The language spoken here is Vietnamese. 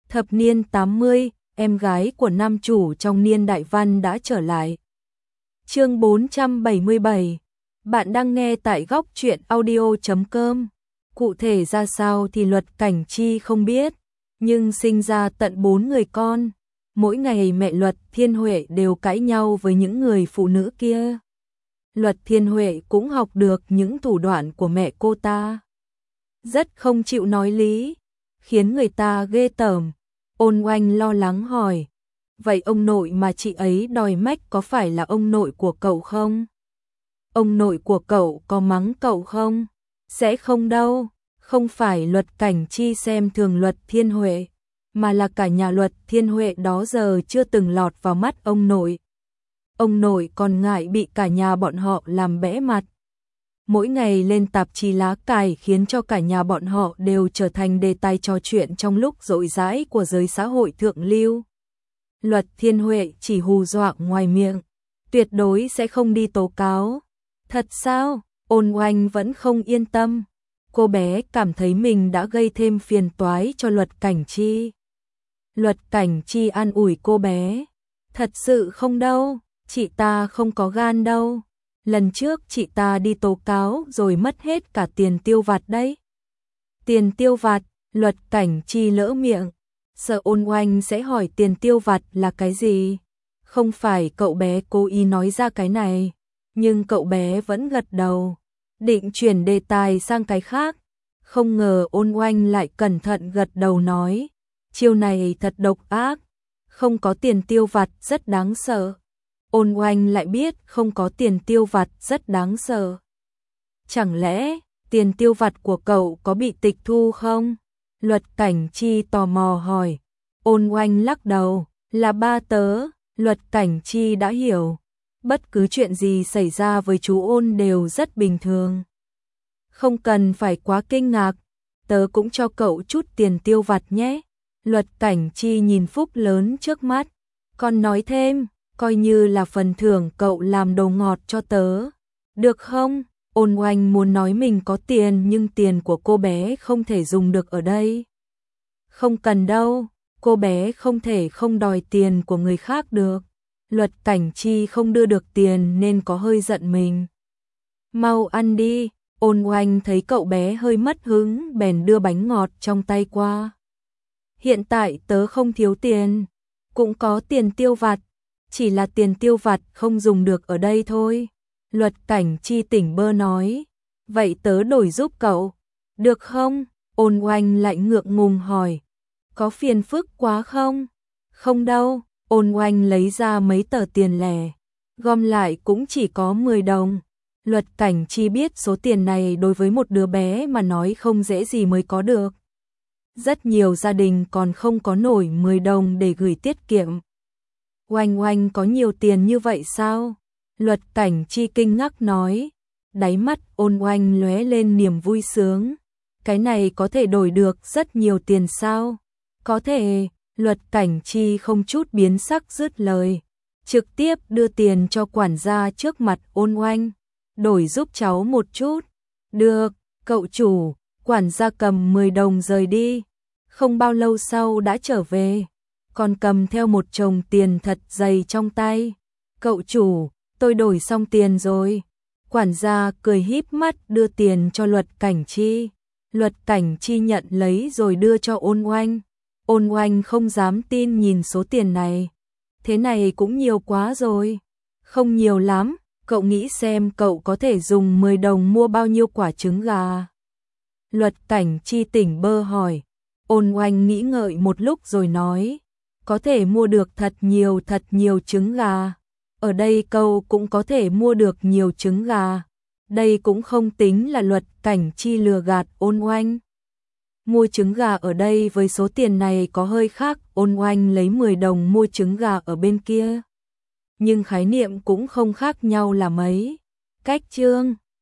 Thập niên 80, em gái của nam chủ trong niên đại văn đã trở lại. Chương 477. Bạn đang nghe tại góc truyện audio.com. Cụ thể ra sao thì Luật Cảnh Chi không biết, nhưng sinh ra tận 4 người con. Mỗi ngày mẹ Luật Thiên Huệ đều cãi nhau với những người phụ nữ kia. Luật Thiên Huệ cũng học được những thủ đoạn của mẹ cô ta. Rất không chịu nói lý, khiến người ta ghê tởm. Ôn Oanh lo lắng hỏi, vậy ông nội mà chị ấy đòi mách có phải là ông nội của cậu không? Ông nội của cậu có mắng cậu không? Sẽ không đâu, không phải Luật Cảnh Chi xem thường Luật Thiên Huệ, mà là cả nhà Luật Thiên Huệ đó giờ chưa từng lọt vào mắt ông nội. Ông nội còn ngại bị cả nhà bọn họ làm bẽ mặt. Mỗi ngày lên tạp chí lá cải khiến cho cả nhà bọn họ đều trở thành đề tài trò chuyện trong lúc rỗi rãi của giới xã hội thượng lưu. Luật Thiên Huệ chỉ hù dọa ngoài miệng, tuyệt đối sẽ không đi tố cáo. Thật sao? Ôn Oanh vẫn không yên tâm. Cô bé cảm thấy mình đã gây thêm phiền toái cho Luật Cảnh Chi. Luật Cảnh Chi an ủi cô bé, thật sự không đâu, chị ta không có gan đâu. Lần trước chị ta đi tố cáo rồi mất hết cả tiền tiêu vặt đấy. Tiền tiêu vặt? Luật Cảnh Chi lỡ miệng, sợ Ôn Oanh sẽ hỏi tiền tiêu vặt là cái gì. Không phải cậu bé cố ý nói ra cái này, nhưng cậu bé vẫn gật đầu, định chuyển đề tài sang cái khác. Không ngờ Ôn Oanh lại cẩn thận gật đầu nói, chiêu này thật độc ác, không có tiền tiêu vặt rất đáng sợ. Ôn Oanh lại biết không có tiền tiêu vặt rất đáng sợ. Chẳng lẽ tiền tiêu vặt của cậu có bị tịch thu không? Luật Cảnh Chi tò mò hỏi. Ôn Oanh lắc đầu, là ba tớ. Luật Cảnh Chi đã hiểu, bất cứ chuyện gì xảy ra với chú Ôn đều rất bình thường. Không cần phải quá kinh ngạc, tớ cũng cho cậu chút tiền tiêu vặt nhé. Luật Cảnh Chi nhìn Phúc lớn trước mắt, còn nói thêm, coi như là phần thưởng cậu làm đồ ngọt cho tớ, được không? Ôn Oanh muốn nói mình có tiền nhưng tiền của cô bé không thể dùng được ở đây. Không cần đâu, cô bé không thể không đòi tiền của người khác được. Luật Cảnh Chi không đưa được tiền nên có hơi giận mình. Mau ăn đi. Ôn Oanh thấy cậu bé hơi mất hứng bèn đưa bánh ngọt trong tay qua. Hiện tại tớ không thiếu tiền, cũng có tiền tiêu vặt, chỉ là tiền tiêu vặt không dùng được ở đây thôi. Luật Cảnh Chi tỉnh bơ nói, vậy tớ đổi giúp cậu, được không? Ôn Oanh lại ngượng ngùng hỏi, có phiền phức quá không? Không đâu. Ôn Oanh lấy ra mấy tờ tiền lẻ, gom lại cũng chỉ có 10 đồng. Luật Cảnh Chi biết số tiền này đối với một đứa bé mà nói không dễ gì mới có được. Rất nhiều gia đình còn không có nổi 10 đồng để gửi tiết kiệm. Oanh Oanh có nhiều tiền như vậy sao? Luật Cảnh Chi kinh ngạc nói. Đáy mắt Ôn Oanh lóe lên niềm vui sướng. Cái này có thể đổi được rất nhiều tiền sao? Có thể. Luật Cảnh Chi không chút biến sắc dứt lời, trực tiếp đưa tiền cho quản gia trước mặt Ôn Oanh, đổi giúp cháu một chút. Được, cậu chủ. Quản gia cầm 10 đồng rời đi, không bao lâu sau đã trở về, còn cầm theo một chồng tiền thật dày trong tay. Cậu chủ, tôi đổi xong tiền rồi. Quản gia cười híp mắt đưa tiền cho Luật Cảnh Chi. Luật Cảnh Chi nhận lấy rồi đưa cho Ôn Oanh. Ôn Oanh không dám tin nhìn số tiền này. Thế này cũng nhiều quá rồi. Không nhiều lắm, cậu nghĩ xem cậu có thể dùng 10 đồng mua bao nhiêu quả trứng gà? Luật Cảnh Chi tỉnh bơ hỏi. Ôn Oanh nghĩ ngợi một lúc rồi nói, có thể mua được thật nhiều trứng gà. Ở đây cậu cũng có thể mua được nhiều trứng gà. Đây cũng không tính là Luật Cảnh Chi lừa gạt Ôn Oanh. Mua trứng gà ở đây với số tiền này có hơi khác, Ôn Oanh lấy 10 đồng mua trứng gà ở bên kia. Nhưng khái niệm cũng không khác nhau là mấy. Cách chương